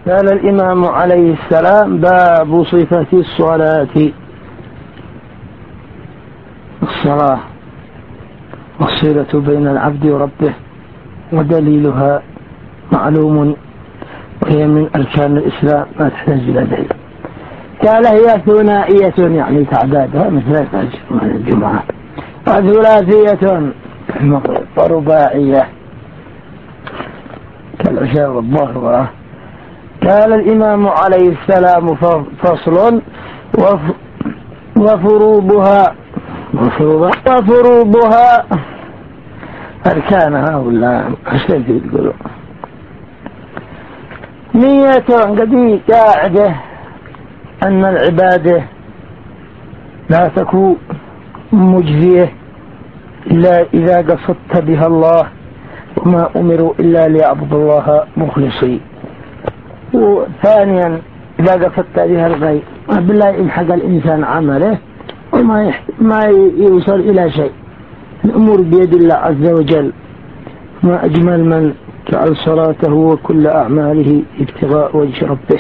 قال الإمام عليه السلام: باب صفة الصلاة. الصلاة والصلة بين العبد وربه، ودليلها معلوم، وهي من أركان الإسلام ما تحتاج إلى دليل. قال: هي ثنائية، يعني تعدادها مثل الفجر والجمعة، وثلاثية ورباعية كالعشاء والظهر. قال الإمام عليه السلام: فصل: وفروضها أركانها ولا أشترك يقولوا نية قديم قاعدة أن العبادة لا تكون مجزية إلا إذا قصدت بها الله، وما أمروا إلا ليعبدوا الله مخلصين. وثانيا إذا قصدت بها الغير بالله يمحق الإنسان عمله وما يوصل إلى شيء. الأمور بيد الله عز وجل. ما أجمل من جعل صلاته وكل أعماله ابتغاء وجه ربه،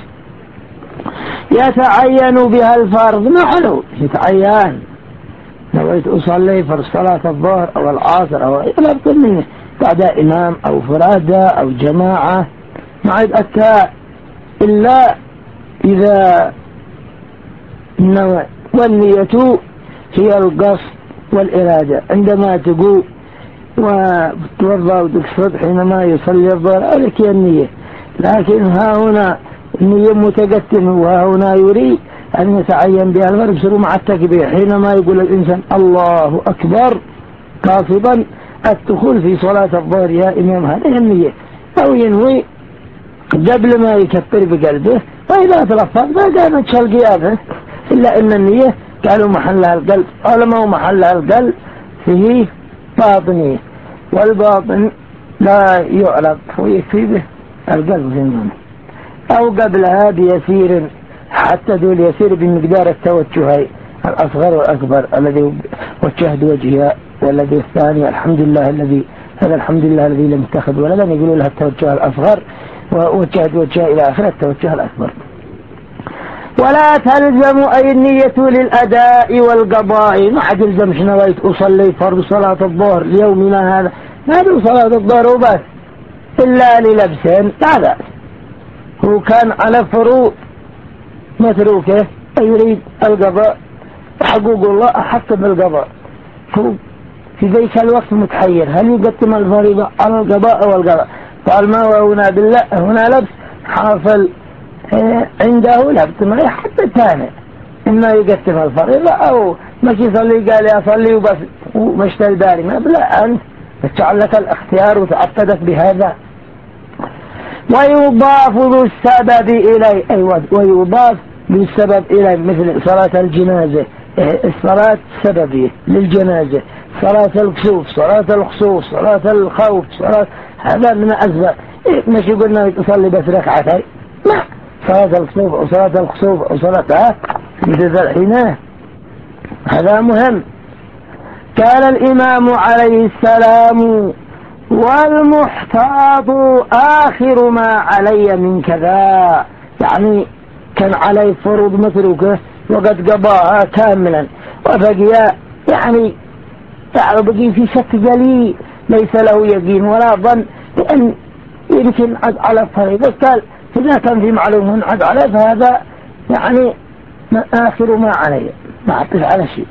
يتعين بها الفرض. ما حلو يتعين، نويت أصلي فرض صلاة الظهر أو العصر أو لا أكثر منه بعد إمام أو فرادة أو جماعة، ما يتأتى إلا إذا نوى. والنية هي القصد والإرادة. عندما تقول وتوضأ وتقصد حينما يصلي الظهر عليك النية، لكن ها هنا النية متقدمة، وها هنا يريد أن يتعين بها الفرق. يصير مع التكبير حينما يقول الإنسان الله أكبر قاصدا الدخول في صلاة الظهر يا إمام، هذه النية. أو ينوي قبل ما يكبر بقلبه، وإذا تلفظ ما كانت شلقياته، إلا إن النية قالوا محلها القلب. علماء محلها القلب فيه باطنية، والباطن لا يعرف ويكفي به القلب في المعنى. أو قبلها بيسير، حتى دول يسير بمقدار التوجهي الأصغر والأكبر، الذي وجهت وجهها، والذي الثاني الحمد لله الذي لم يتخذ ولدا، يقولوا لها التوجه الأصغر، ووجهت وجهها إلى آخر التوجه الأكبر. ولا تلزم أي النية للأداء والقضاء. ما تلزمش نويت أصلي فرض صلاة الظهر ليومنا هذا، ما هو صلاة الظهر وبس، إلا للبسين لا بأس. هو كان على فروض متروكه يريد القضاء، حقوق الله أحق بالقضاء. هو في ذلك الوقت متحير، هل يقدم الفريضة على القضاء أو القضاء؟ قال: ما هنا بالله هنا لبس حاصل عنده لبس، ما حتى ثاني إما يقدم الفريضة أو مش يصلي قال أصلي وبس ومشتل داري. ما بلا أنت تجعل لك الاختيار وتعقدت بهذا. ويضاف ذو السبب إليه، أيوة، ويضاف بالسبب إليه، مثل صلاة الجنازة، الصلاة سببية للجنازة، صلاة الكسوف، صلاة الخسوف، صلاة الخوف، صلاة هذا من أسباب. مش يقولنا تصلي بس ركعتين، لا، صلاة الكسوف أو صلاة الخسوف أو صلاة مثل الحين، هذا مهم. قال الإمام عليه السلام: والمحتاط آخر ما علي من كذا. يعني كان عليه فروض متروكه وقد قضاها كاملا، وبقي يعني بقي في شك جلي، ليس له يقين ولا ظن بأن يمكن عد على الفريضة. قال: إذا كان في معلوم عد عليه فهذا يعني آخر ما علي، ما عطف على شيء.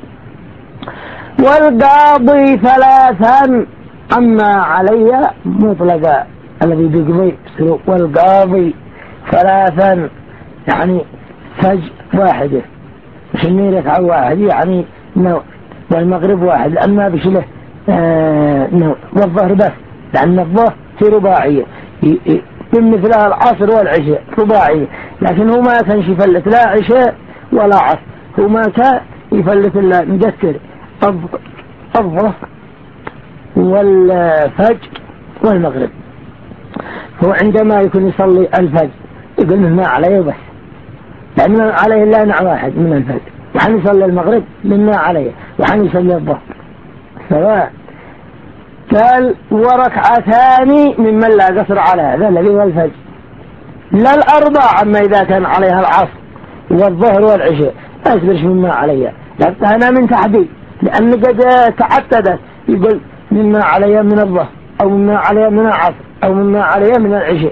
والقاضي ثلاثا، أما علي مطلقا الذي بيقضي. والقاضي ثلاثا يعني فج واحدة، مش إني ركعة واحد يعني نوع، والمغرب واحد لأن ما بشله نوع، والظهر بس لأن الظهر في رباعية من مثلها العصر والعشاء رباعية، لكن هو ما كان يفلت لا عشاء ولا عصر، هو ما كان يفلت إلا مذكر الظهر والفجر والمغرب. هو عندما يكون يصلي الفجر يقول ما عليه بس، لأن عليه إلا نوع واحد من الفجر، وحن يصلي المغرب مما عليه، وحن يصلي الظهر سواء. قال: وركعتان ممن لا قصر على هذا الذي هو الفجر، لا الأربع. أما إذا كان عليها العصر والظهر والعشاء لا يصبرش مما عليها، لكن هنا من تحديد، لأن قد تعددت، يقول مما عليها من الظهر أو مما عليها من العصر أو مما عليها من العشاء.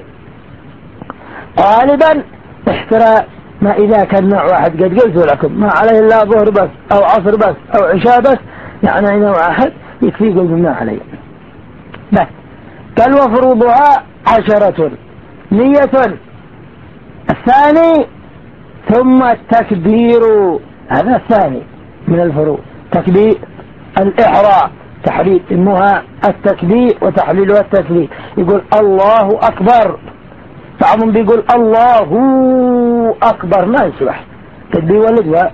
غالبا احترى ما إذا كان نوع واحد قد قلت لكم ما عليه إلا ظهر بس أو عصر بس أو عشاء بس، يعني نوع واحد يكفي يقول مما عليه بس. قال وفروضها 10 نية. الثاني ثم التكبير، هذا الثاني من الفروض، تكبير الإحرام، تحليل اسمها التكبير وتحليلها التكبير. يقول الله أكبر، بعضهم بيقول الله أكبر، ما يصلح تكبير ولدها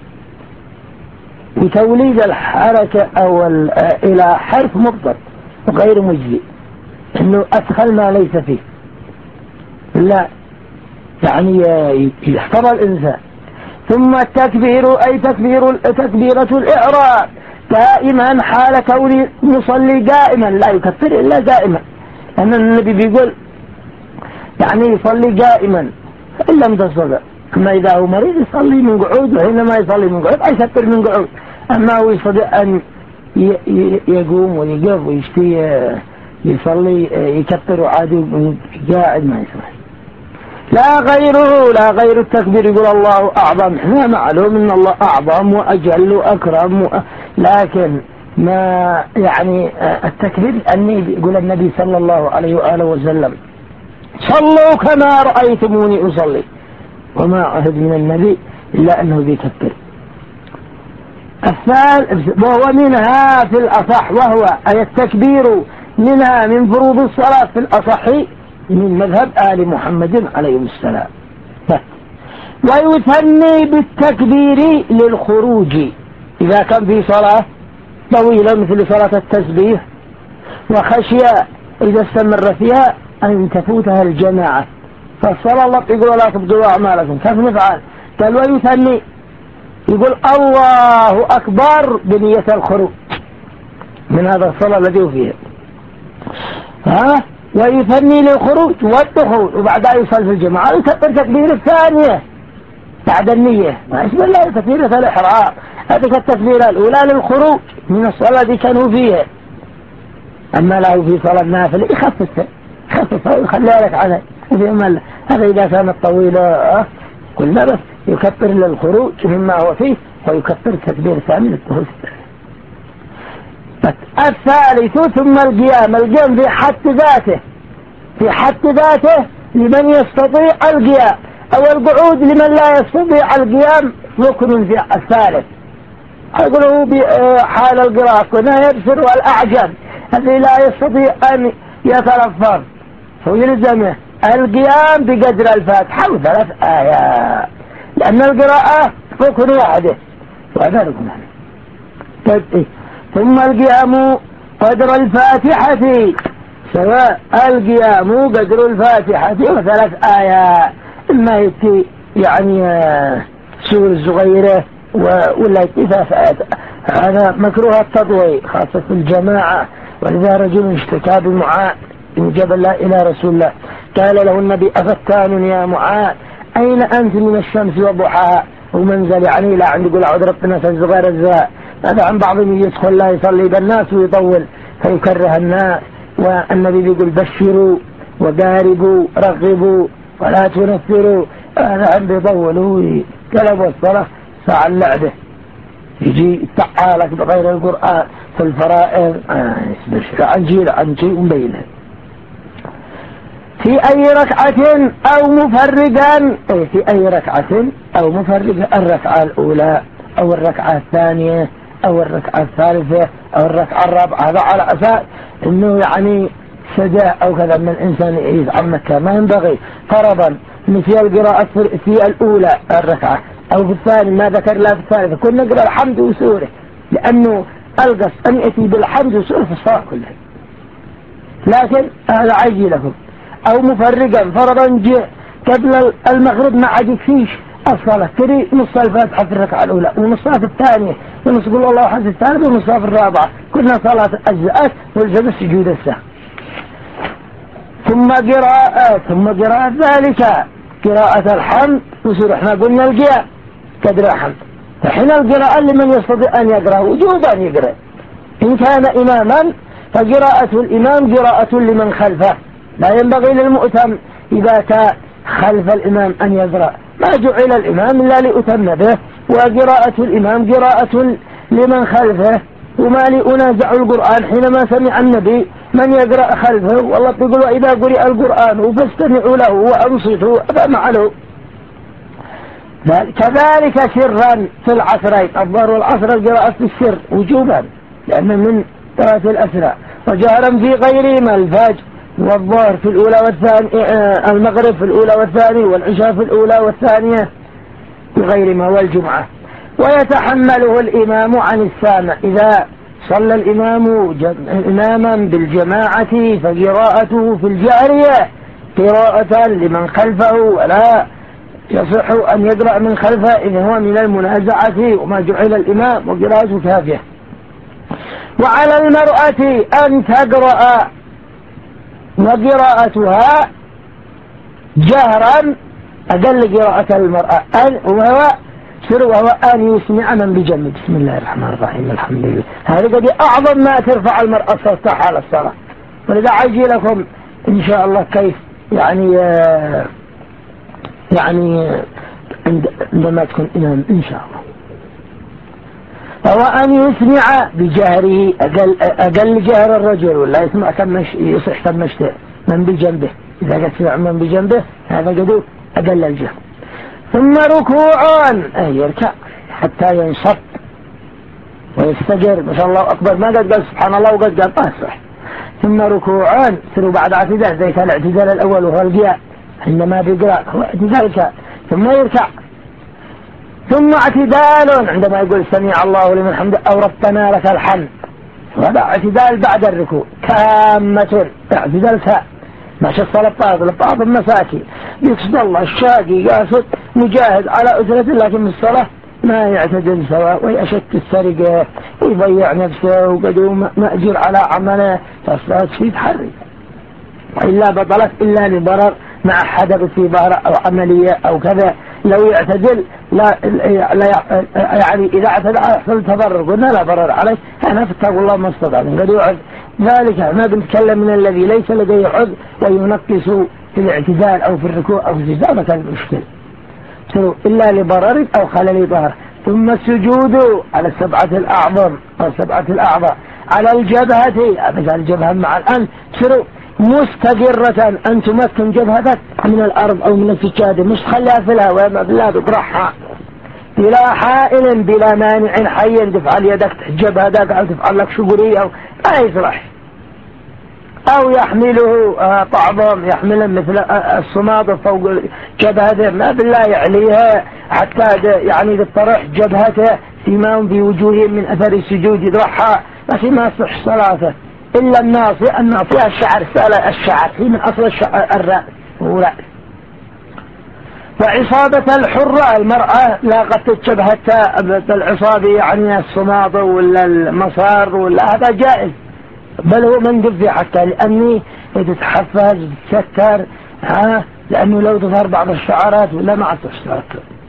وتوليد الحركة أو إلى حرف مضبط غير مجزي، إنه أدخل ما ليس فيه، لا يعني يحتضى الإنسان. ثم التكبير أي تكبيرة الإعراب دائما حال كوني يصلي قائما، لا يكفر إلا قائما، لأن النبي بيقول يعني يصلي قائما إن لم تستطع. أما إذا هو مريض يصلي من قعود، وحينما يصلي من قعود يكفر من قعود. أما هو يستطيع أن يقوم ويقف ويشتي يصلي يكفر عادي من قاعد ما يصلي. لا غيره، لا غير التكبير. يقول الله أعظم، احنا معلوم ان الله أعظم وأجل وأكرم لكن ما يعني التكبير أني يقول النبي صلى الله عليه وآله وسلم صلوا كما رأيتموني أصلي، وما عهد من النبي إلا أنه بيكبر. الثالث وهو منها في الأصح، وهو أي التكبير منها من فروض الصلاة في الأصح من مذهب آل محمد عليه السلام. ويثني بالتكبير للخروج إذا كان في صلاة طويلة مثل صلاة التسبيح، وخشي إذا استمر فيها أن تفوتها الجماعة، فالصلاة الله يقول لا تبدوا أعمالكم، كيف نفعل؟ قال ويثني، يقول الله أكبر بنية الخروج من هذا الصلاة الذي فيها، ويثني للخروج والدخول، وبعدها يصل في الجماعة يكبر تكبير الثانية بعد النية، ما اسم الله تكبيرة الإحرام. هذه التكبيرة الأولى للخروج من الصلاة التي كانوا فيها. أما له في صلاة نافلة يخففها ويخليها لك على هذا إذا كانت طويلة كلنا بس يكبر للخروج مما هو فيه، ويكبر تكبير ثاني للدخول. الثالث ثم القيام في حد ذاته لمن يستطيع القيام، أو القعود لمن لا يستطيع القيام ركن في الثالث. يقولوا بحال القراءة كنا يبصر والأعجم الذي لا يستطيع أن يتلفظ فيلزمه القيام بقدر الفاتحة و3 آيات، لأن القراءة ركن واحدة وهذا ركن واحد. ثم القيام قدر الفاتحة، سواء القيام قدر الفاتحة و3 آيات، إما يتي يعني سور صغيرة ولا يتي 3 آيات. هذا مكروه التطويل خاصة في الجماعة. ولذا رجل اشتكى بمعاذ بن جبل إلى رسول الله، قال له النبي أفتان يا معاذ أين أنت من الشمس وضحاها؟ ومنزل يعني لا عند يقول أعوذ ربنا الصغير الزاء. هذا عن بعضهم يدخل لا يصلي بالناس ويطول فيكره الناس، والنبي يقول بشروا وقاربوا رغبوا ولا تنفروا. هذا عم بيطولوا ويقلبوا الصلاة ساعة اللعبة، يجي تعالك بغير القرآن في الفرائض عن شيء مبينه. في أي ركعة أو مفرقا، في أي ركعة أو مفرقا، الركعة الأولى أو الركعة الثانية أو الركعة الثالثة أو الركعة الرابعة، هذا على أساس إنه يعني سجاء أو كذا من الإنسان يعيد عن مكة. ما ينبغي فرضا مثل القراءة في الأولى الركعة أو في الثاني ما ذكر لا في الثالثة كنا نقرأ الحمد وسوره، لأنه القص أن يأتي بالحمد وسوره في الصلاة كلها. لكن هذا عيجي لكم. أو مفرقا فرضا جاء قبل المغرب ما عاد يكفيش الصلاة، تري نص الفاتحة في الركعة الأولى ونصها في الثانية ونص قول الله أحد في الثالثة ونصها في الرابعة، كلها صلاة أجزاءات والجزء السجود السهو. ثم قراءة ذلك قراءة الحمد وصير احنا قلنا القيام قدر الحمد. فحين القراءة لمن يستطيع أن يقرأ وجوبا يقرأ. إن كان إماما فقراءة الإمام قراءة لمن خلفه، لا ينبغي للمؤتم إذا كان خلف الإمام أن يقرأ، ما جعل الإمام إلا لأتم به، وقراءة الإمام قراءة لمن خلفه. وما لأنازع القرآن حينما سمع النبي من يقرأ خلفه، والله يقول وإذا قرئ القرآن فاستمعوا له وأنصتوا فمعلوا. كذلك سرا في العصرين الظهر والعصر القراءة في السر وجوبا لأن من قراءة الأسرى، وجهرا في غيرهما الفجر والظهر في الأولى والثانية، المغرب في الأولى والثانية، والعشاء في الأولى والثانية بغيرهما، والجمعة. ويتحمله الإمام عن السامع إذا صلى الإمام إماما بالجماعة فقراءته في الجارية قراءة لمن خلفه، ولا يصح أن يقرأ من خلفه إن هو من المنازعة، وما جعل الإمام وقراءته كافية. وعلى المرأة أن تقرأ وقراءتها جهرا أقل قراءة المرأة وهو أن يسمع من بجنب. بسم الله الرحمن الرحيم الحمد لله. هذا قد أعظم ما ترفع المرأة صوتها على الصلاة. ولذا عجي لكم إن شاء الله كيف يعني عندما تكون إمام إن شاء الله. فهو أن يسمع بجهره أقل جهر الرجل، ولا يسمع يصح كمشت من بجنبه. إذا قد سمع من بجنبه هذا قد أقل الجهر. ثم ركوعان يركع حتى ينصب ويستجر، ما شاء الله أكبر، ما قد قال سبحان الله وقد قال صح. ثم ركوعان سروا بعد اعتدال زي كان الاعتدال الأول وهو القيام عندما بيقرأ هو اعتدال ثم يركع. ثم اعتدال عندما يقول سمع الله لمن حمده أو ربنا لك الحمد، وهذا اعتدال بعد الركوع كامة اعتدال ماشي الصلاة بعض المساكين يقصد الله الشاقي قاصد مجاهد على أسرة، لكن الصلاة ما يعتدل سواء، ويأشك السرقة ويضيع نفسه وقدوم مأجر على عمله، فالصلاة في تحري، وإلا بطلت إلا لضرر مع حدث في ظهر أو عملية أو كذا. لو يعتدل لا يعني إذا اعتدل يحصل تضرر، قلنا لا ضرر عليه، أنا فاتقوا الله ما استطعتم. قد يعد ذلك ما بنتكلم من الذي ليس لديه عذر وينقص في الاعتدال أو في الركوع أو في السجود، ما كان المشكل إلا لضرر أو خلل ظهر. ثم السجود على السبعة الأعظم أو سبعة الأعضاء على الجبهة، مثل الجبهة مع الأنف مستقرة، أن تمكن جبهتك من الأرض أو من السجادة، مش تخليها في الهواء، ما بالله تطرحها بلا حائل بلا مانع حي تفعل يدك جبهتك أو تفعل لك شغري أو ما يصلح. أو يحمله بعضهم يحمل مثل الصماد فوق جبهته، ما بالله يعليها حتى يعني تطرح جبهته سيماهم في وجوههم من أثر السجود يطرحها، بس ما يصح صلاته إلا الناصية الشعر هي من أصل الرأس هو رأس. وعصابة الحرة المرأة لا قد تشبهت بالعصابة يعني الصماد ولا المصار ولا هذا جائز، بل هو مندب حتى لأني تتحفز تتستر لأنه لو تظهر بعض الشعرات ولا ما عطش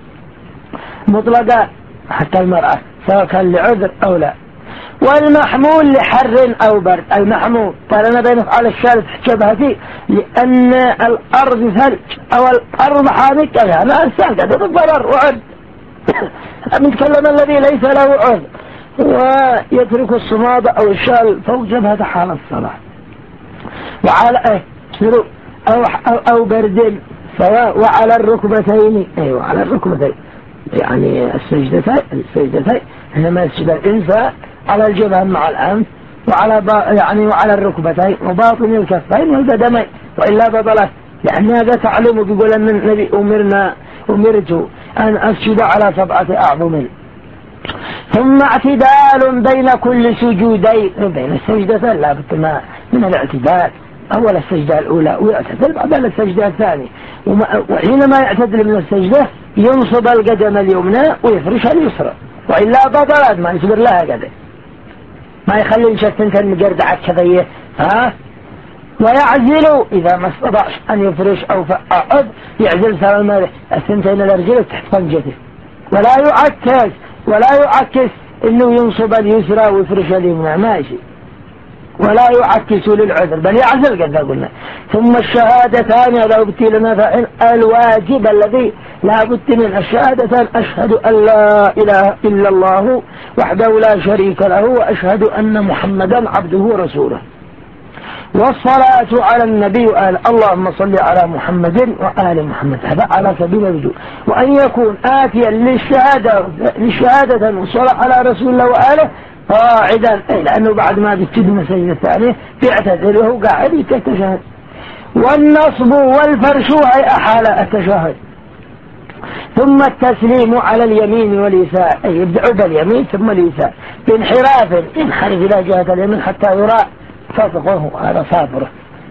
مطلقة حتى المرأة سواء كان لعذر أو لا. والمحمول لحر أو برد، المحمول قال أنا بنفعل الشارع جبهتي لأن الأرض ثلج أو الأرض حامكة، يعني الإنسان قد بالضرر وعد نتكلم الذي ليس له عذر ويترك الصماد أو الشال فوق جبهته حال الصلاة. وعلى أو برد سواء، وعلى الركبتين أيوة على الركبتين يعني السجدتين إنما يسجد الإنسان على الجبهة مع الأنف وعلى الركبتين وباطن الكفين والقدمين، وإلا بطلت، لأن هذا تعلم بيقول أن النبي أمرت أن أسجد على 7 أعظم. ثم اعتدال بين كل سجودين، بين السجدتين لا بد من الاعتدال، أول السجدة الأولى ويعتدل بعد السجدة الثانية، وحينما يعتدل من السجدة ينصب القدم اليمنى ويفرش اليسرى، وإلا بطلت ما يصبر لها قدم، ما يخلي شك انت المقردعة كذيه ويعزل إذا ما استطاعش أن يفرش أو فأعد يعزل سلامه الثنتين الأرجل تحت فنجته، ولا يعكس إنه ينصب اليسرى ويفرش اليمنى ماشي، ولا يعكس للعذر بل يعزل قد قلنا. ثم الشهادتان هذا بت لنا فعل الواجب الذي لا بد من الشهادتان: أشهد أن لا إله إلا الله وحده لا شريك له وأشهد أن محمدا عبده ورسوله. والصلاة على النبي وآل اللهم صل على محمد وآل محمد، هذا على سبيل الوجوب. وأن يكون آتيا للشهادة والصلاة على رسول الله وآله قاعدا، لأنه بعد ما بيبتدي المسجد الثانية بيعتذر وهو قاعد يتشهد. والنصب والفرش أي أحال التشهد. ثم التسليم على اليمين واليسار، أي يبدأ باليمين ثم اليسار بانحراف ينحرف إلى جهة اليمين حتى يرى فسقه هذا صافره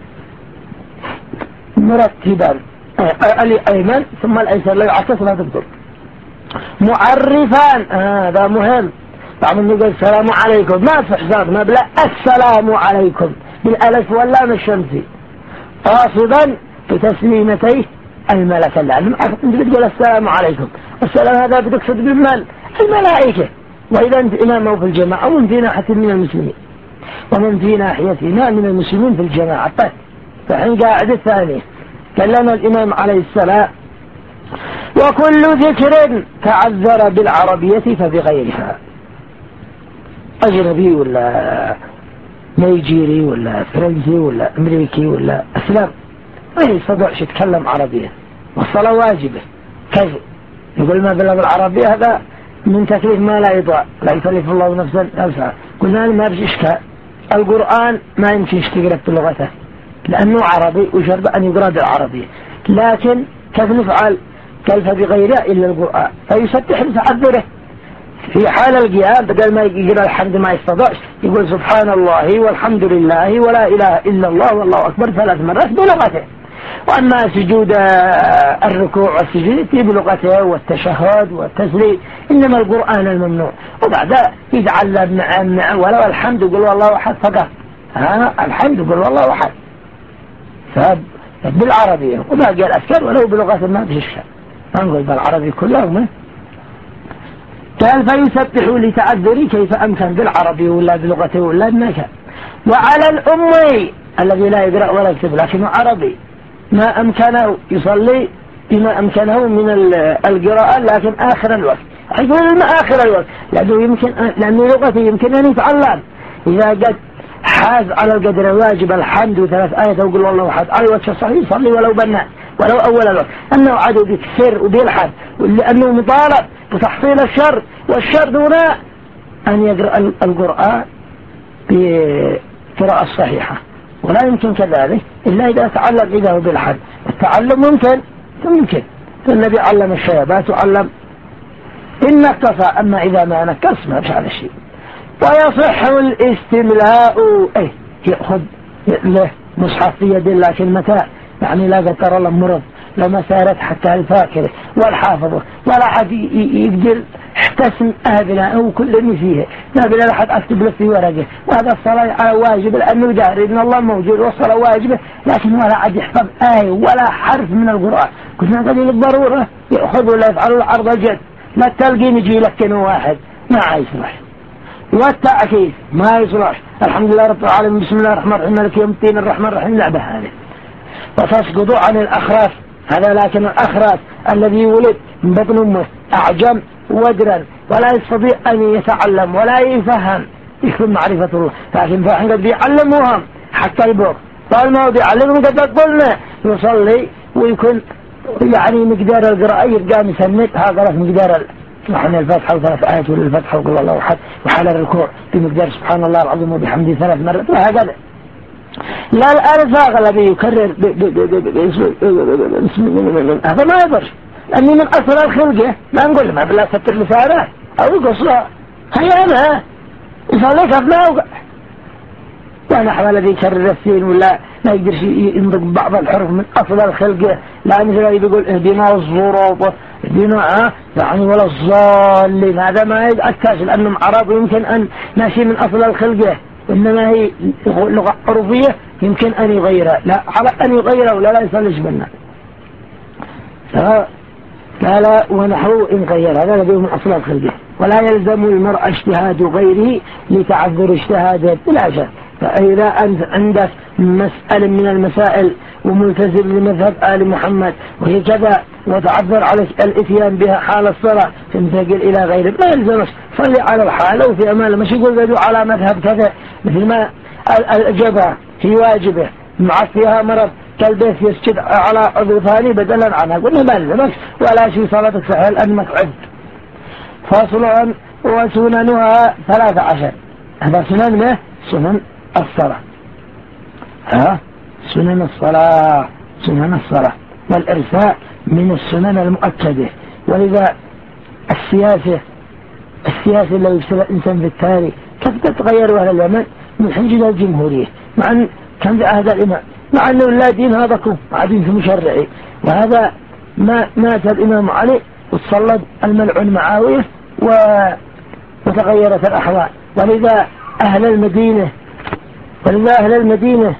مرتبا الأيمن ثم الأيسر لا يعكس لا تبطل. معرفان هذا مهم. بعض الناس يقول السلام عليكم ما في حساب ما بلا السلام عليكم بالألف واللام الشمسي قاصدا بتسليمتيه الملك اللعلم. انت بتقول السلام عليكم، السلام هذا بتقصد بالمال الملائكة، وإذا انت إمامه في الجماعة ومن في ناحية من المسلمين ومن في ناحيتنا من المسلمين في الجماعة. طيب فحين قاعد الثاني كلم الإمام عليه السلام: وكل ذكر تعذر بالعربية فبغيرها، أجنبي ولا نيجيري ولا فرنسي ولا أمريكي ولا أسلام ما يستطيعش يتكلم عربية والصلاة واجبة كيف يقول ما بلغ العربية؟ هذا من تكليف ما لا يطاع، لا يكلف الله نفسا أوسعها. قلنا ما فيش إشكال، القرآن ما يمكن تقرأ بلغته لأنه عربي وشرب أن يقرأ بالعربية، لكن كيف نفعل؟ كيف بغيره إلا القرآن فيسبح لتعذره. في حال القيام بدل ما يقرأ الحمد ما يستطيعش يقول سبحان الله والحمد لله ولا إله إلا الله والله أكبر 3 مرات بلغته. وأما سجود الركوع والسجود بلغته والتشهد والتسليم، إنما القرآن الممنوع. وبعد يتعلم نعم ولو الحمد يقول والله أحد فقط، الحمد يقول والله أحد بالعربية، وباقي الأذكار ولو بلغة ما بشكل ما نقول بالعربي كلهم. قال فيسبح لتعذري كيف أمكن بالعربي ولا بلغته ولا النكا. وعلى الأمي الذي لا يقرأ ولا يكتب لكنه عربي ما أمكنه يصلي بما أمكنه من القراءة لكن آخر الوقت، يقول ما آخر الوقت لأنه لغته يمكن أن يتعلم. إذا قد حاز على القدر الواجب الحمد و3 آيات وقل والله أحد على الوجه الصحيح يصلي ولو بناء ولو أول الوقت، أنه عدو بيكسر وبيلحد لأنه مطالب بتحصيل الشر، والشر دون أن يقرأ القرآن بقراءة صحيحة، ولا يمكن كذلك إلا إذا تعلم إذا هو بالحد. التعلم ممكن فالنبي علم الشيبات وعلم إن نكس، أما إذا ما نكس ما فعل شيء. ويصح الاستملاء يأخذ له مصحف في يد لكن متى يعني لا قدر الله مرض لما سارت حتى الفاكرة والحافظة ولا حد يقدر احتسم أبناءه كل اللي فيه ما بلا أحد أكتب له في ورقه. وهذا الصلاة على واجب لأنه داري إن الله موجود والصلاة واجبة، لكن ولا عاد يحفظ آية ولا حرف من القرآن. كنا قليل الضرورة يأخذ ولا يفعل العرض الجد، لا تلقين يجي لك واحد ما يصلح. والتأكيد ما يصلح. الحمد لله رب العالمين بسم الله الرحمن الرحيم مالك يوم الدين الرحمن الرحيم لعبة هذه. وتسقط عن الأخراس هذا، لكن الأخراس الذي ولد من بطن أمه أعجم ودرا ولا يستطيع أن يتعلم ولا يفهم يكون معرفة الله، لكن فاحنا قد بيعلموهم حتى البر قال ما بيعلمهم قد قلنا يصلي ويكون يعني مقدار القراءة يبقى مسند هذا مقدار نحن الفتحة و3 آيات والفتحة وقل الله أحد، وحال الركوع بمقدار سبحان الله العظيم وبحمده 3 مرات وهكذا. لا الأرزاق الذي يكرر هذا ما يقدرش، لأني من أصل الخلقة ما نقول ما بلا ستر لسانه أو يقصها هيا أنا يصلي كيف ما يوقع. ونحو الذي يكرر السين ولا ما يقدرش ينطق بعض الحروف من أصل الخلقة، لا مثل اللي بيقول اهدنا الصراط اهدنا يعني ولا الضالين، هذا ما يتأكد لأنهم عرب ويمكن أن ماشي من أصل الخلقة، إنما هي لغة عرفية يمكن أن يغيره، لا على أن يغيره ولا لا يصليش بالناس. لا ونحو إن غير هذا الذي من أصل الخلقه. ولا يلزم المرء اجتهاد غيره لتعذر اجتهاده بلا شك. فإذا أنت عندك مسألة من المسائل وملتزم لمذهب آل محمد وهي كذا وتعذر على الاتيان بها حال الصلاة تنتقل إلى غيره ما يلزمش، صلي على الحالة وفي أمانه، مش يقول بدو على مذهب كذا مثل ما الجبهة في واجبه مع فيها مرض كالبيت يسجد على عضو ثاني بدلا عنها، قلنا ما يلزمش ولا شيء صلاتك سهل أنك عد. فاصل وسننها 13. هذا سنن سنن الصلاة. سنن الصلاة والإرساء من السنن المؤكدة. ولذا السياسة اللي يفسر الإنسان في التاريخ كيف تتغير أهل اليمن من حين جدا الجمهورية مع أن كان في عهد الإمام، مع أنه لا دين هذاكم مع دين في مشرعي. وهذا ما مات الإمام علي وتصلد الملعون معاوية وتغيرت الأحوال. ولذا أهل المدينة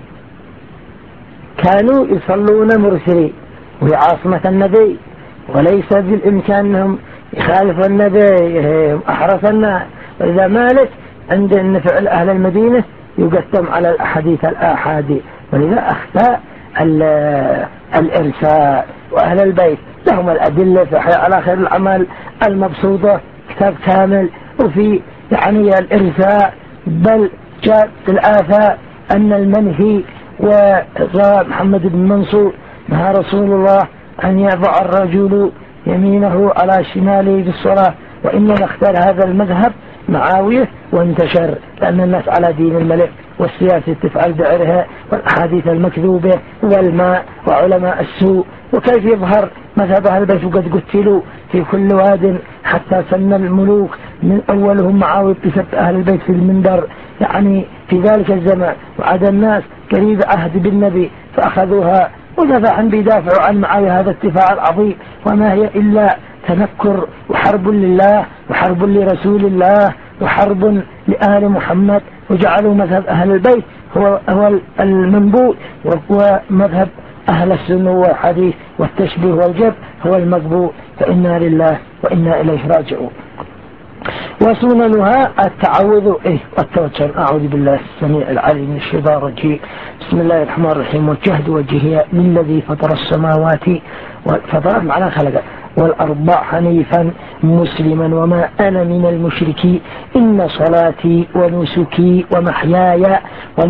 كانوا يصلون مرسلين وهي عاصمة النبي، وليس بالإمكان أنهم يخالفوا النبي أحرص الناس. وإذا مالك عند أن فعل أهل المدينة يقسم على الأحاديث الآحادي. ولذا أخطاء الإرساء. وأهل البيت لهم الأدلة في على خير العمل المبسوطة كتاب كامل وفي يعني الإرساء. بل جاء في الآثار أن المنهي ومحمد بن منصور نهى رسول الله أن يضع الرجل يمينه على شماله في الصلاة. وإنما اختار هذا المذهب معاوية وانتشر لأن الناس على دين الملك والسياسة تفعل بعرها والأحاديث المكذوبة والماء وعلماء السوء. وكيف يظهر مذهب أهل البيت وقد قتلوا في كل واد حتى سن الملوك من أولهم معاوية بسبب أهل البيت في المنبر يعني في ذلك الزمان. وعاد الناس قريب عهد بالنبي فأخذوها ودفعا بيدافعوا عن معاوية هذا الدفاع العظيم. وما هي إلا تنكر وحرب لله وحرب لرسول الله وحرب لآل محمد. وجعلوا مذهب أهل البيت هو المنبوذ ومذهب أهل السنة والحديث والتشبيه والجب هو المقبول. فإنا لله وإنا إليه راجعون. وسننها التعوذ والتوكل. أعوذ بالله السميع العليم من الشيطان الرجيم. بسم الله الرحمن الرحيم. وجهت وجهي للذي فطر السماوات فطر معنى خلق والأرض حنيفا مسلما وما أنا من المشركين. إن صلاتي ونسكي ومحياي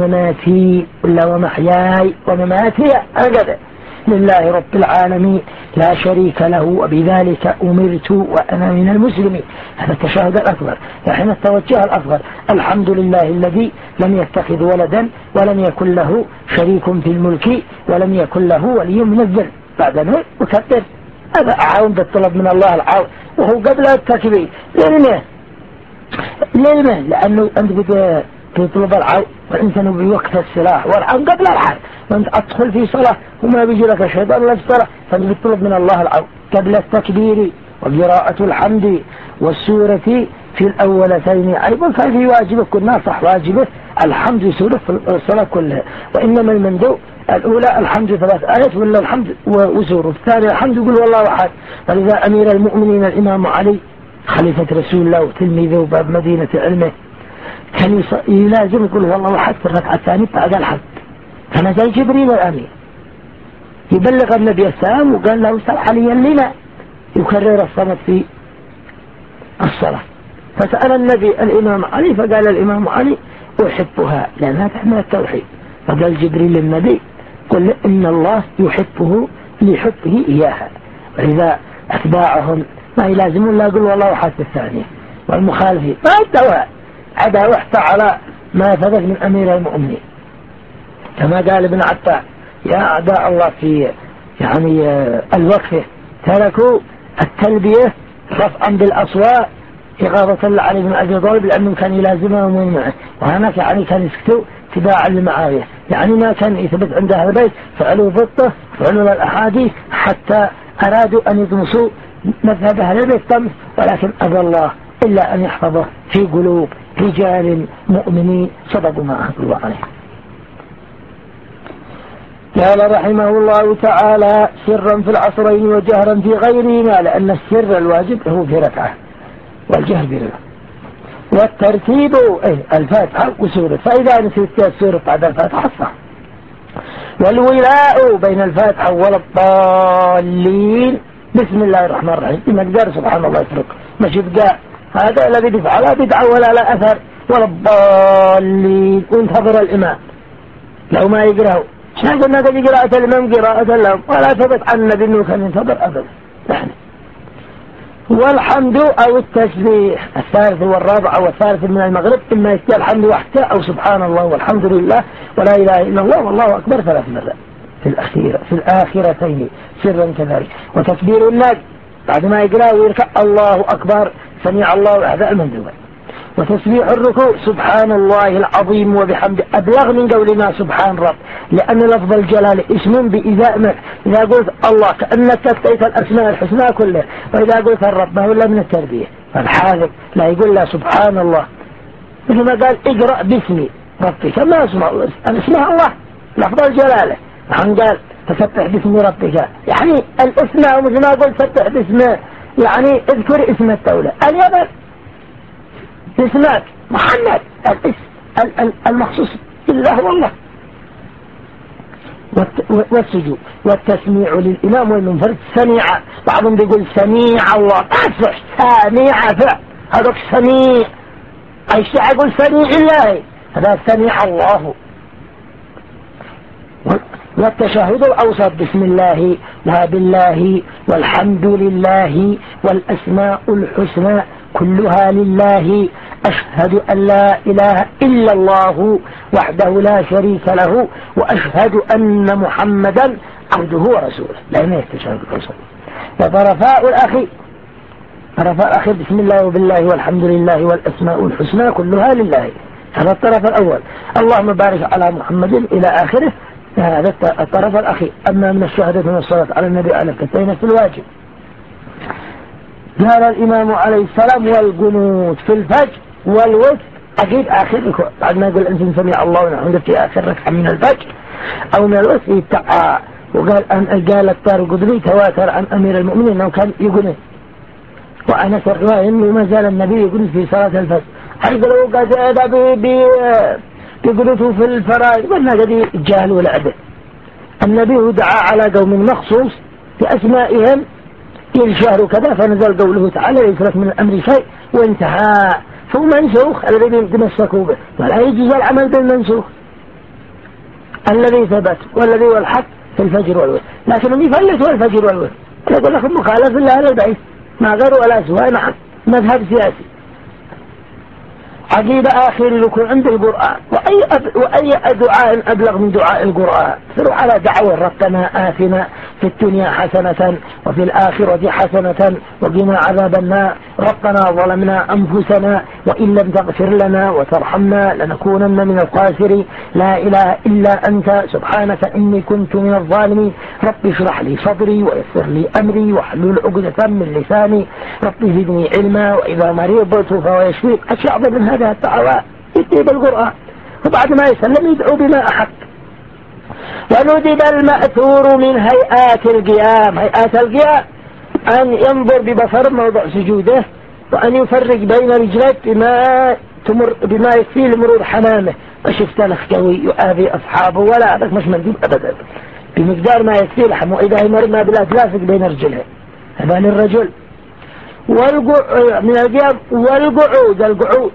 ومماتي أجد لله رب العالمين لا شريك له وبذلك أمرت وأنا من المسلمين. هذا التشهد الأكبر. نحن التوجه الأكبر. الحمد لله الذي لم يتخذ ولدا ولم يكن له شريك في الملك ولم يكن له ولي من الذل. بعدين وكبر. هذا أعاون بالطلب من الله العون وهو قبل التكبير. ليه؟ لأنه أنت تطلب العون والإنسان بوقت السلاح والعون قبل الحرب. وأنت أدخل في صلاة وما بيجي لك شيطان ولا الصلاة فأنت بتطلب من الله العون قبل التكبير وقراءة الحمد والسورة في الأولتين أيضا. ففي واجبه كنا صح واجبه الحمد سورة في الصلاة كلها. وإنما المندوب الأولى الحمد 3 آيات ولا الحمد وسورة الثانية الحمد يقول والله أحد. فلذا أمير المؤمنين الإمام علي خليفة رسول الله وتلميذه وباب مدينة علمه كان يلازم يقول والله أحد في الركعة الثانية بعد الحمد. فنزل جبريل الأمير يبلغ النبي السلام وقال له سل عليا لنا يكرر الصمت في الصلاة. فسأل النبي الإمام علي فقال الإمام علي أحبها لأنها تحمل التوحيد. فقال جبريل للنبي قل إن الله يحبه لحبه إياها. وإذا أتباعهم ما يلازمون لا يقول والله أحد في الثانية. والمخالفين ما يدوها عدا وحتى على ما ثبت من أمير المؤمنين كما قال ابن عطاء يا أعداء الله في يعني الوقفة تركوا التلبية رفعا بالأصوات إغاظة علي بن أبي طالب لأنه كان يلازمهم ويمنعه. وهناك يعني كان يسكتوا تباعا لمعاوية يعني ما كان يثبت عند أهل البيت فعلوا ضده فعلوا الأحاديث حتى أرادوا أن يطمسوا مذهب أهل البيت طمس. ولكن أبى الله إلا أن يحفظه في قلوب رجال مؤمنين صدقوا ما عهد الله عليه. قال رحمه الله تعالى: سرا في العصرين وجهرا في غيرهما، لأن السر الواجب هو في ركعة والجهر بركعة. والترتيب الفاتحة وسورة، فإذا نسيت السورة بعد الفاتحة صح. والولاء بين الفاتحة ولا الضالين بسم الله الرحمن الرحيم، بمقدار سبحان الله يفرق، مش يبقى هذا الذي يفعل بدعة ولا لا أثر، ولا الضالين وانتظر الإمام لو ما يقرأه. شاهد أنك قراءة الإمام قراءة لهم، ولا ثبت عن النبي أنه كان ينتظر أبدا يعني. والحمد أو التسبيح الثالث والرابع أو الثالث من المغرب، إما يستوى الحمد وحده أو سبحان الله والحمد لله ولا إله إلا الله والله أكبر 3 مرات في الآخرتين سرا كذلك. وتكبير الناس بعد ما يقرأ ويركع الله أكبر سمع الله هذا المندوب. وتسبيح الركوع سبحان الله العظيم وبحمده أبلغ من قولنا سبحان رب، لأن لفظ الجلال اسم بإزاء منه. إذا قلت الله كأنك تستيت الأسماء الحسنى كلها، وإذا قلت الرب ما هو إلا من التربية. فالحاذق لا يقول لا سبحان الله، مثل ما قال اقرأ باسمي ربك ما اسمها الله لفظ الجلالة. عن قال تسبح باسم ربك، يعني الاسماء مثل ما قلت سبح باسمه، يعني اذكر اسم الدولة اليمن اسمك محمد، الاسم المخصوص بالله والله. والسجود والتسميع للإمام والمنفرد سميع، بعضهم بيقول سميع الله أصبح سميع فعل، هذا سميع أي شيء يقول سميع الله، هذا سميع الله. والتشهد الأوسط بسم الله وبالله والحمد لله والأسماء الحسنى كلها لله، أشهد أن لا إله إلا الله وحده لا شريك له وأشهد أن محمدا عبده ورسوله. لا يتشهد الأوسط. وطرفاء الأخير بسم الله وبالله والحمد لله والأسماء الحسنى كلها لله، هذا الطرف الأول. اللهم بارك على محمد إلى آخره، هذا الطرف الأخير. أما من الشهادة والصلاة على النبي على الكتين في الواجب. قال الإمام عليه السلام: والقنوت في الفجر والوتر أكيد آخر، بعد ما يقول أنت سمع الله ونحن في آخر ركعة من الفجر أو من الوتر يتقى. وقال الطار القدري تواتر عن أمير المؤمنين أنه كان يقنط، وأنا في الرواية أنه ما زال النبي يقنط في صلاة الفجر، حيث لو قد يقنطوا في الفرائض وأنها قد جاهلوا العدد. النبي دعا على قوم مخصوص بأسمائهم الشهر كذا، فنزل قوله تعالى: ليس من الأمر شيء، وانتهى. فهو منسوخ الذي يتمسكوا به، ولا يجوز العمل بالمنسوخ الذي ثبت والذي هو الحق في الفجر والوتر، لكنهم يفلتوا الفجر والوتر. يقول لكم مخالف لله البعيد ما غير ولا سواء، نعم مذهب سياسي. عقيب آخر الركوع عند القرآن، وأي دعاء أبلغ من دعاء القرآن. سروا على دعوة: ربنا آتنا في الدنيا حسنة وفي الآخرة حسنة وقنا عذاب النار، ربنا ظلمنا أنفسنا وإن لم تغفر لنا وترحمنا لنكونن من الخاسرين، لا إله إلا أنت سبحانك إني كنت من الظالمين، رب اشرح لي صدري ويسر لي أمري واحلل عقدة من لساني، رب زدني علما وإذا مرضت فهو يشفيك. أشياء من هذا الدعوات يكتب القرآن، وبعد ما يسلم يدعو بما أحب. وندب المأثور من هيئات القيام، هيئات القيام أن ينظر ببصر موضع سجوده، وأن يفرق بين رجلات بما يكفي لمرور حمامه، وشفت الخجوي يؤذي أصحابه ولا هذا مش مندوب أبدا، بمقدار ما يكفي لحم، وإذا يمر ما بلا تلافق بين رجلين، هذا للرجل. من القيام. والقعود، القعود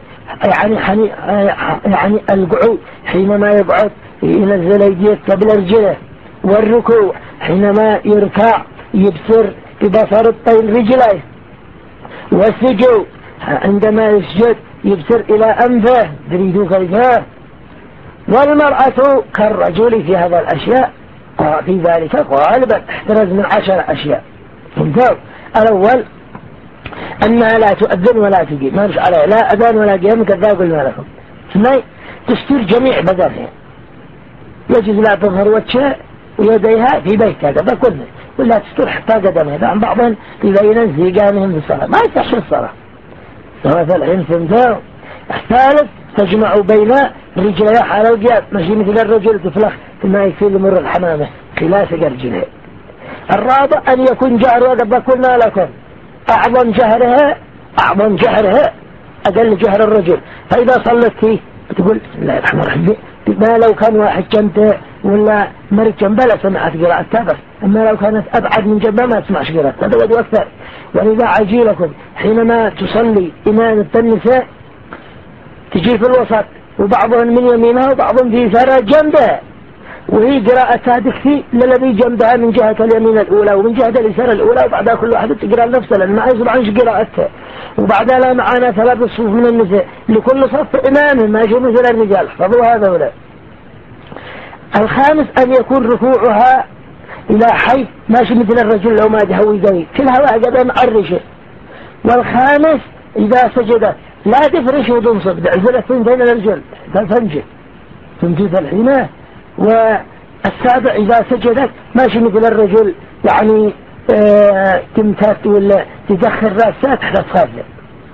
يعني القعود حينما يقعد ينزل يديه قبل رجله. والركوع حينما يركع يبصر ببصر الطين رجليه. والسجود عندما يسجد يبصر إلى أنفه دريده كيفاه. والمرأة كالرجل في هذا الأشياء، في ذلك غالبا احترز من 10 أشياء. الأول أنها لا تؤذن ولا تقيم، ما مش عليها لا أذان ولا قيام كذا قلنا لكم. اثنين تستر جميع بدنها، يجوز لا تظهر وجهها ويديها في بيتها كذا كله، ولا تستر حتى قدمها. عن بعضهم يبين انسجامهم في الصلاة، ما يصح الصلاة. مثلا الثالث تجمع بين رجليها على القيام، ماشي مثل الرجل ما يكفي لمر الحمامة خلاف رجلها. الرابع أن يكون جهر وقد قلنا لكم أعظم جهرها أقل جهر الرجل. فإذا صلت فيه تقول بسم الله الرحمن الرحيم، ما لو كان واحد جنبه ولا مريض جنبه لا سمعت قراءتها بس، أما لو كانت أبعد من جنبه ما تسمعش قراءتها، هذا وجه أكثر. ولذا عجيلكم حينما تصلي إمامة النساء تجي في الوسط وبعضهم من يمينها وبعضهم في يسارها جنبها، وهي قراءتها تكفي للذي جنبها من جهة اليمين الأولى ومن جهة اليسار الأولى، وبعدها كل واحدة تقرأ نفسها لأن ما يصبعنش قراءتها. وبعدها لا معنا 3 صفوف من النساء لكل صف إمام ما يجوا مثل الرجال، احفظوا هذا ولا. الخامس أن يكون ركوعها إلى حيث ماشي مثل الرجل لو ما تهوي قوي كلها هكذا معرشة. والخامس إذا سجدت لا تفرش وتنصب تعزل الثنتين الرجل تنفنجه تنجز الحين. والسابع إذا سجدت ماشي مثل الرجل يعني تمتات ولا تدخل رأسها تحت الصافية.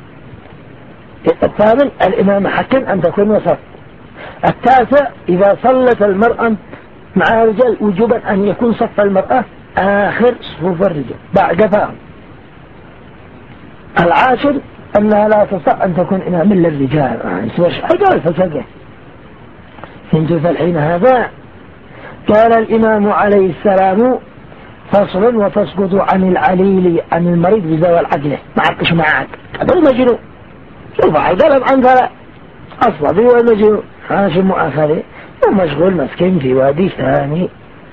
الثامن الإمام حكم أن تكون وسط. التاسع إذا صلت المرأة مع الرجال وجوبا أن يكون صف المرأة آخر صفوف الرجال بعد فهم. العاشر أنها لا تصح أن تكون إمام للرجال يسويش حاجة الفسقة. فهمتوا فالحين هذا؟ قال الإمام عليه السلام فصل وتسقط عن العليل عن المريض بزوال عقله معكش معك هذا المجنون. شوف عقلهم عن ثلاث أصلا هو المجنون حاشم مؤاخذة ومشغول مسكين في وادي ثاني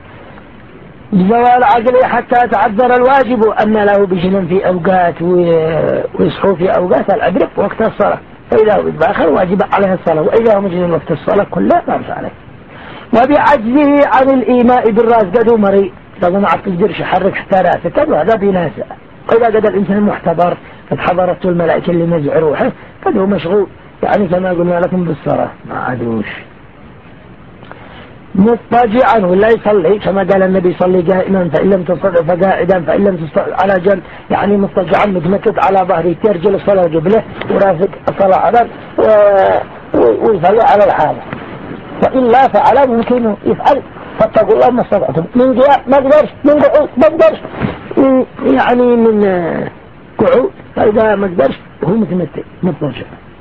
بزوال عقله حتى تعذر الواجب أن له بجنون في أوقات ويصحو في أوقات الأدرك وقت الصلاة، فإذا هو بآخر واجب عليه الصلاة، وإذا هو مجنون وقت الصلاة كلها ما عليه. وبعجزه عن الإيماء بالرأس قدو مريء لازم ما تقدرش يحرك حتى رأسك وهذا بناسة. وإذا قد الإنسان محتضر قد حضرت الملائكة اللي نزع روحه قد هو مشغول يعني كما قلنا لكم بالصلاة ما عادوش. مضطجعا ولا يصلي كما قال النبي صلي قائما فإن لم تستطع فقاعدا فإن لم تستطع على جنب يعني مضطجعا متمكد على ظهره ترجل الصلاة قبله ورافق الصلاة على ويصلي على الحالة. وإلا فعلا ممكن يفعل فاتقوا الله ما استطعتم من قيام ما قدرش من قعود ما قدرش يعني من قعود فإذا ما قدرش هو متمتع مضطجع.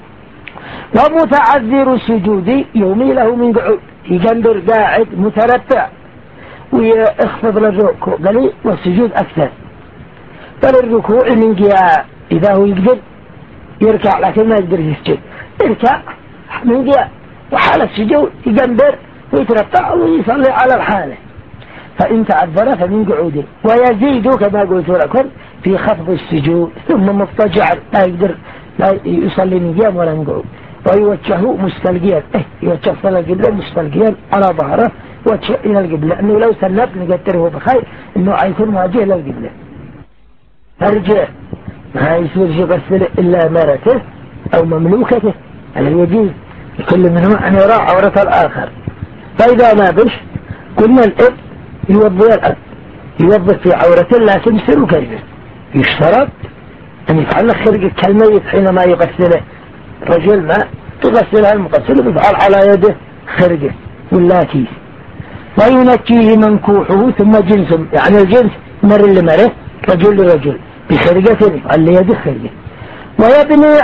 ومتعذر السجود يومي له من قعود يقندر قاعد مترتع ويخفض للركوع قليل والسجود أكثر. فللركوع من قيام إذا هو يقدر يركع لكن ما يقدر يسجد يركع من قيام وحال السجود يقندر ويترتع ويصلي على الحالة. فإن تعذر فمن قعود ويزيد كما قلت لكم في خفض السجود ثم مضطجع لا يقدر لا يصلي من قيام ولا من قعود. ويوجهه مستلقيا يوجه صلى القبلة مستلقيا على ظهره وجه إلى القبلة لأنه لو سنب نقدره بخير إنه عيكون مواجه إلى القبلة. فرجع ما يصير يغسل إلا مرته أو مملوكته على الوجيه كل منهما أن يرى عورة الآخر. فإذا ما بش كل الإب يوضي الأب يوضي في عورته لا تمسر كلمة يشترط أن يفعل خرق كالميت حينما يغسله. رجل ما تغسلها المغسل ويفعل على يده خرقه ولا كيس. وينكيه منكوحه ثم جنس يعني الجنس مر لمره رجل لرجل بخرقة يفعل ليده خرقه. ويبني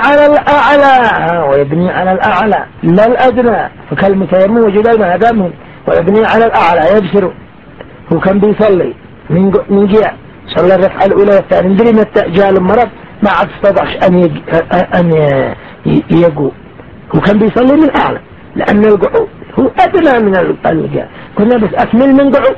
على الأعلى لا الأدنى فكالمتيمم وجد الماء دامهم ويبني على الأعلى يبصر. هو كان بيصلي من جهة صلى الركعة الأولى والثانية ندري متى جاء المرض ما عاد استطاعش أن يقوم. هو كان بيصلي من أعلى لأن القعود هو أدنى من القيام. كنا بس أكمل من قعود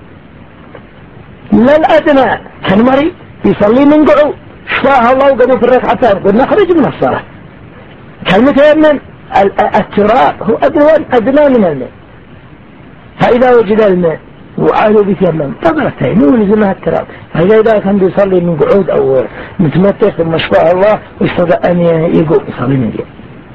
لا الأدنى كان مريض يصلي من قعود شفاه الله وقضوا في الركعتين قلنا خرج من الصلاة. كالمتيمم التراب هو أدنى من الماء. فإذا وجد الماء وعاله بيتيمم طبعتين ولزمها التراب. فإذا كان بيصلي من قعود أو متمتع ثم شفاه الله ويستطيع أن يقوم يصلي من قعود.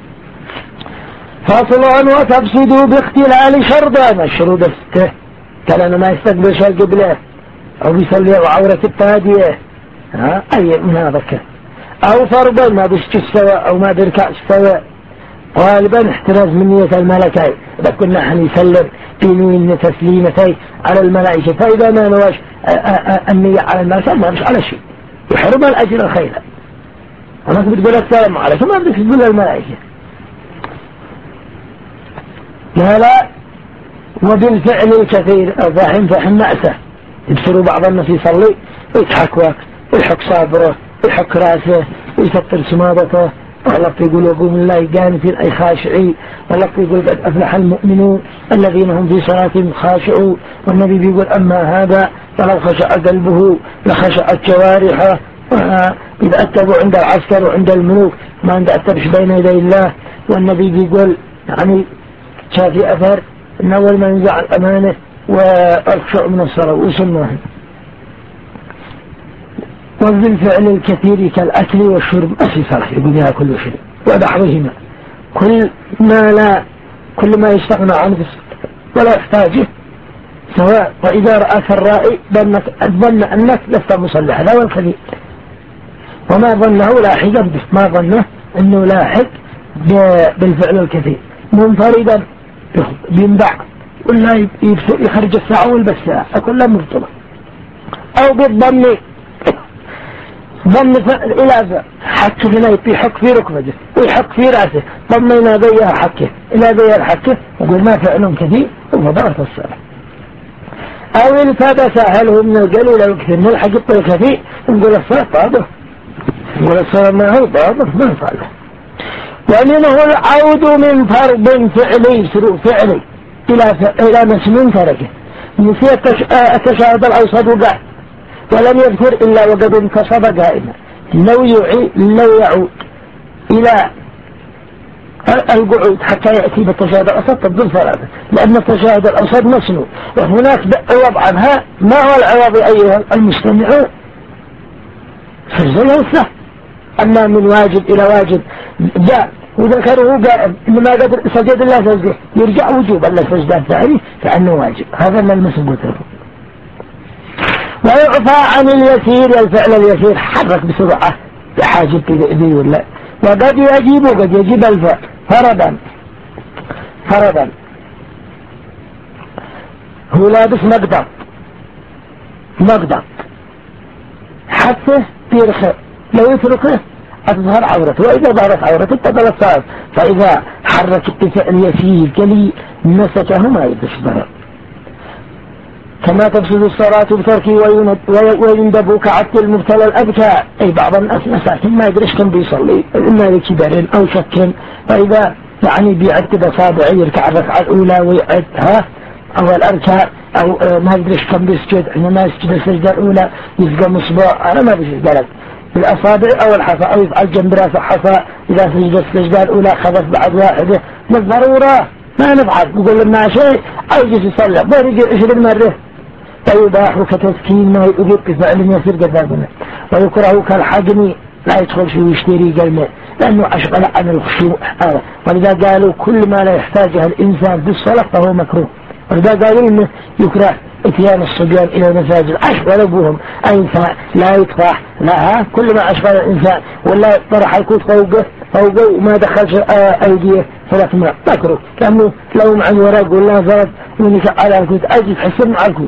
فاصل وتفسد باختلال شرطا الشروط الستة كان ما يستقبلش القبلة أو بيصلي وعورة التهدية أي من هذا كان أو فرضا ما بيشتش سواء أو ما بيركعش سواء غالبا احتراز من نية الملكين. إذا كنا حنيسلم بنوين تسليمتي على الملائكة، فإذا ما نواش النية على الملائكة ما مش على شيء يحرم الأجر الخير. أما بتقول السلام عليكم ما بدك تقول الملائكة لا. وبالفعل الكثير الضحين فهم نأسه، يبصروا بعض الناس يصلي ويضحك واك ويحك صابره ويحك راسه ويكتر سماضته، والله يقول يقوم الله قانتين أي خاشعين، والله يقول قد أفلح المؤمنون الذين هم في صلاتهم خاشعون. والنبي بيقول أما هذا فلو خشع قلبه لخشعت جوارحه. إذا أتبوا عند العسكر وعند الملوك ما عند أتبش بين يدي الله. والنبي بيقول يعني شافي أثر إن أول ما ينزع الأمانة والخشوع من الصلاة وسنوها. وبالفعل الكثير كالأكل والشرب أسي صلاة يقول بها كل شيء ونحوهما، كل ما يستغنى عنه ولا يحتاجه، سواء. وإذا رأك الرائي ظن أنك لست مصلحا، هذا هو الكثير. وما ظنه لاحقا به، ما ظنه أنه لاحق بالفعل الكثير منفردا بينبع ولا يخرج الساعة والبساعة كلها مبطلة. أو بالضم ضم إلى حك هنا يحك في ركبته ويحك في رأسه، ضم إلى ذيها حكه إلى ذيها الحكه، يقول ما فعل كثير وفضلت الصلاة. أو التبس أهله من القليل أو كثير من الحق الكثير، نقول الصلاة بعضه، نقول الصلاة ما هو بعضه ما فعله. ومنه العود من فرض فعلي سلوك فعلي إلى مسلم تركه، نسي التشهد الأوسط وقع ولم يذكر إلا وقد انتصب قائما، لو يعود إلى القعود حتى يأتي بالتشهد الأوسط تبدل صلاته، لأن التشهد الأوسط مسنون، وهناك عوض عنها. ما هو العوض أيها المستمعون؟ فالزلة السهل. أما من واجب إلى واجب جاء وذكره قائم إنما قدر سجد الله سجده يرجع وجوب الله سجده الثاني فأنه واجب، هذا ما المسبوط له. ويعفى عن اليسير، الفعل اليسير حرك بسرعة بحاجة ذي ولا، وقد يجيب وقد يجيب الفعل فرضا هو لابس مقدر حتى يرخي، لو يتركه أتظهر عورته، وإذا ظهرت عورته تبدل الصلاة. فإذا حرك الفعل يسير كلي مسكه ما يتشبه. كما تفسد الصلاة بتركه ويندب كعبد المبتلى الأبكى، أي بعض الناس مساكين ما يدريش كم بيصلي إما لكبر أو شك، فإذا يعني بيعد بصابع يركع الركعة الأولى ويعدها أو الأركع أو ما يدريش كم بيسجد، إنما يسجد السجدة الأولى يسجد مصباع أنا ما بيسجد بالأصابع أو الحصى، أو يفعل جنب راسه حصى إذا سجد السجدة الأولى خذف بعد واحدة بالضرورة ما نفعل نقول لنا شيء أو يجي يصلي بيرجع 20 مرة. فيباح كتسكين ما يؤذي بفعل يسير قدامنا، ويكره كالحجم لا يدخل فيه ويشتري قلمه لأنه أشغل عن الخشوع. ولذا قالوا كل ما لا يحتاجها الإنسان في الصلاة فهو مكروه. ولذا قالوا إنه يكره اتيان الصبيان إلى المساجد أشغل أبوهم أي لا يطفح لا كل ما أشغل الإنسان ولا طرح الكوت فوقه وما دخلش أيديه فلا تمنع مكروه، لأنه لو مع الورق ولا زرد ونشأ على الكوت أجي تحسن مع الكوت.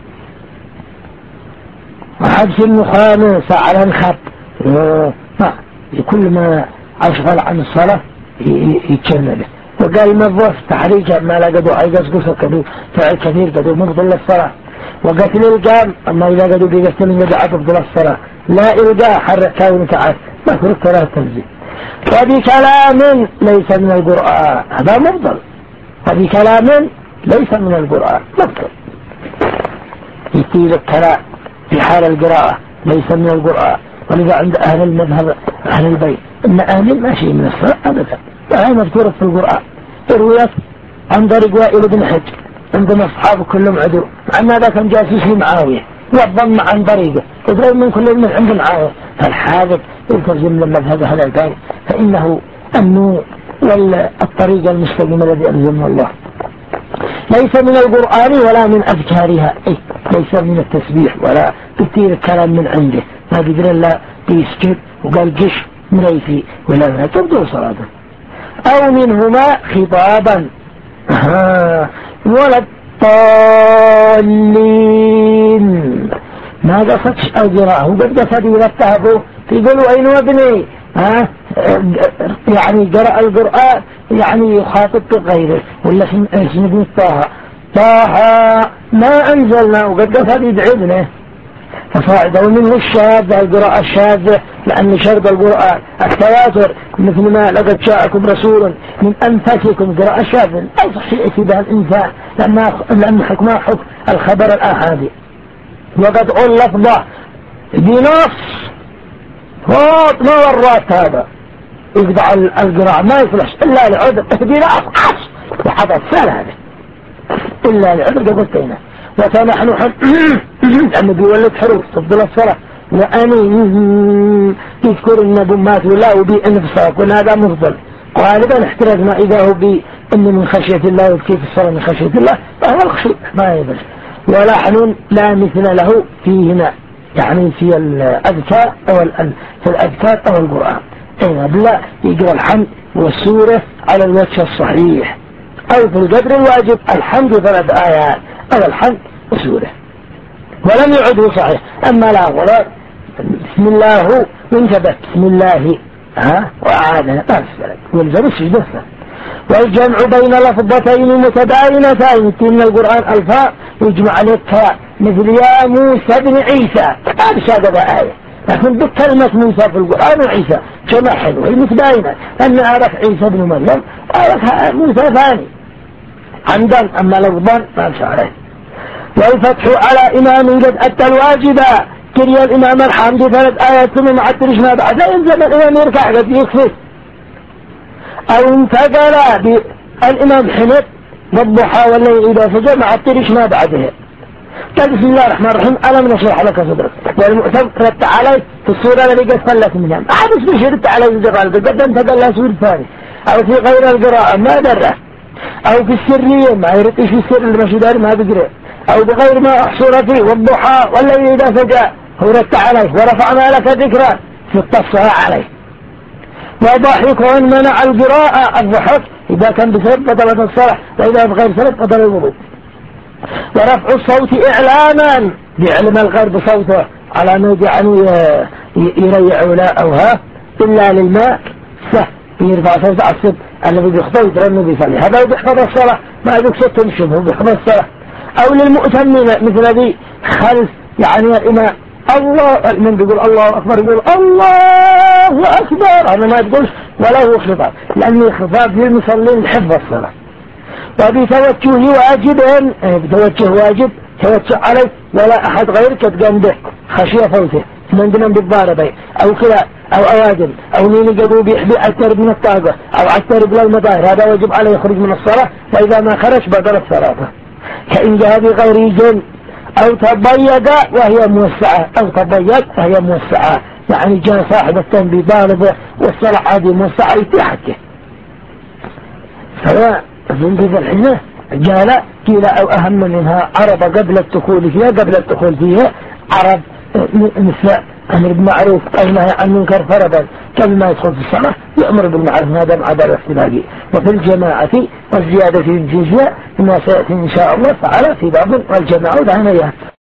وحبس النخامة على الخط كل ما أشغل عن الصلاة يتشمله. وقال موظف تحريجا ما لا قدوا عيقص قصة فعل كثير قدوا مبطل الصلاة. وقتل القام أما إذا قدوا بيقتل قدوا تبطل الصلاة لا إلقاء حرك كون تعال ما كنت لا تنزل. وبكلام ليس من القرآن هذا مبطل، وبكلام ليس من القرآن مبطل. يطيل الكلام في حال القراءة ليس من القرآن. ولذا عند أهل المذهب أهل البيت إن أهل ما شيء من الصلاة أبدا، وهي مذكورة في القرآن. رويت عن طريق وائل بن حجر عندما أصحابه كلهم عدو، عن هذا كان جاسوس لمعاوية والضم عن طريقه تدرون من كل من عند معاوية. فالحاذق يلتزم للمذهب أهل البيت فإنه النور والطريق المستقيم الذي ألزمه الله. ليس من القرآن ولا من أذكارها، ليس من التسبيح ولا كثير الكلام من عنده، ما قدر الله بيسجد وقال قش مريفي ولا ما تبدو صلاته. أو منهما خطابا ولا الضالين. ما قصدش القراءة، وقد قصد يرتهبوا يقولوا أين ابني يعني قرأ القرآن يعني يخاطب بغيره، ولا اسم طه ما أنزلنا، وقد قصد يدعبنا فصاعدوا منه الشاذ، القراءة الشاذة، لأن شرط القرآن التواتر، مثل ما لقد جاءكم رسول من أنفسكم، قراءة شاذة أو صحيح اتباع الإنسان، لأن حكمها حكم الخبر الآحادي. وقد قل لفظة بنص فوق ما ورات هذا يقطع القراءة، ما يصلح إلا لعذر بنص وحدث ثلاثة إلا لعذر قبلتين. وكنحن لأنه بيولد حروف تفضل الصلاة، وأني تذكر النبي مات ولا وبي أن في الصلاة، كنا هذا مفضل غالبا احترزنا إذا هو بأن من خشية الله، وكيف الصلاة من خشية الله، فهو الخشوع ما يبش. ولحن لا مثل له فيهما، يعني في الأذكار أو القرآن، لا يقرأ الحمد والسورة على الوجه الصحيح، أو في القدر الواجب الحمد 3 آيات أو الحمد وسورة، ولم يعده صحيح. أما لا غلط بسم الله وانتبه بسم الله وأعادنا ما أسفلت والزم السجدة. والجمع بين لفظتين متباينتين من القرآن ألفاظ يجمع عليك، مثل يا موسى بن عيسى، هذا شاهد آية، لكن بكلمة موسى في القرآن وعيسى جمع حلو المتباينة، أن أعرف عيسى بن مريم وأعرف موسى ثاني عمدا، أما لفظا ما مشى عليه. والفتح على إمام قد أتى الواجب، كري الإمام الحمد 3 آيات ثم معترش ما بعد، لا ينزل الإمام يركع قد يكفي. أو انتقل بالإمام حمد والضحى والليل إذا سجد معترش ما بعده. قال بسم الله الرحمن الرحيم ألم نشرح لك صدرك، والمؤتم رد عليه في الصورة التي قد فلت منها، عاد اسمه شرط عليه الجبال قد انتقل له سور ثاني، أو في غير القراءة ما دره، أو في السرية ما يرتش في السر المشهدار ما بقرأ، أو بغير ما أحصر فيه والضحى والليل إذا سجى هو رد عليه ورفعنا لك ذكرى في التصفى عليه. وضحك منع القراءة، الضحك إذا كان بسبب بطلة الصلاة، وإذا بغير سبب بطل الوضوء. ورفع الصوت إعلاما بيعلم الغير بصوته على أنه يعني يريع ولا أوها إلا للماء يرفع صوت عصب الذي بيخطئ يترنه بيصلي، هذا بيحفظ الصلاة ما يقصد تنشبه بيحفظ الصلاة. أو للمؤتمين مثل ذي خلف يعني الإمام الله، من بيقول الله أكبر يقول الله أكبر، هذا ما يقولش ولا هو خطاب، لأنه خطاب للمصلين حفظ الصلاة. وبتوجه واجب، بتوجه واجب توجه عليه ولا أحد غيرك تقام به خشية فوته من دون بالضاربين أو كلا أو أواجب أو مين قدوا بيحبي أكثر من الطاقة أو أكثر بلا المطاهر، هذا واجب عليه يخرج من الصلاة، وإذا ما خرج بدل الصلاة. كإن جاء بغير جن أو تضيق وهي موسعة، أو تضيق وهي موسعة، يعني جاء صاحب التنبيه بالغ والصلاة هذه موسعة يتحكي، سواء في الحين جاء كلا أو أهم منها عرض قبل الدخول فيها، قبل الدخول فيها عرض مثل أمر بالمعروف أو نهي عن المنكر فرضا، قبل ما يدخل في الصلاة يأمر بالمعروف، هذا مع الاختلاف. وفي الجماعة والزيادة في الجزية ما سيأتي إن شاء الله تعالى في بعض والجماعة عنها.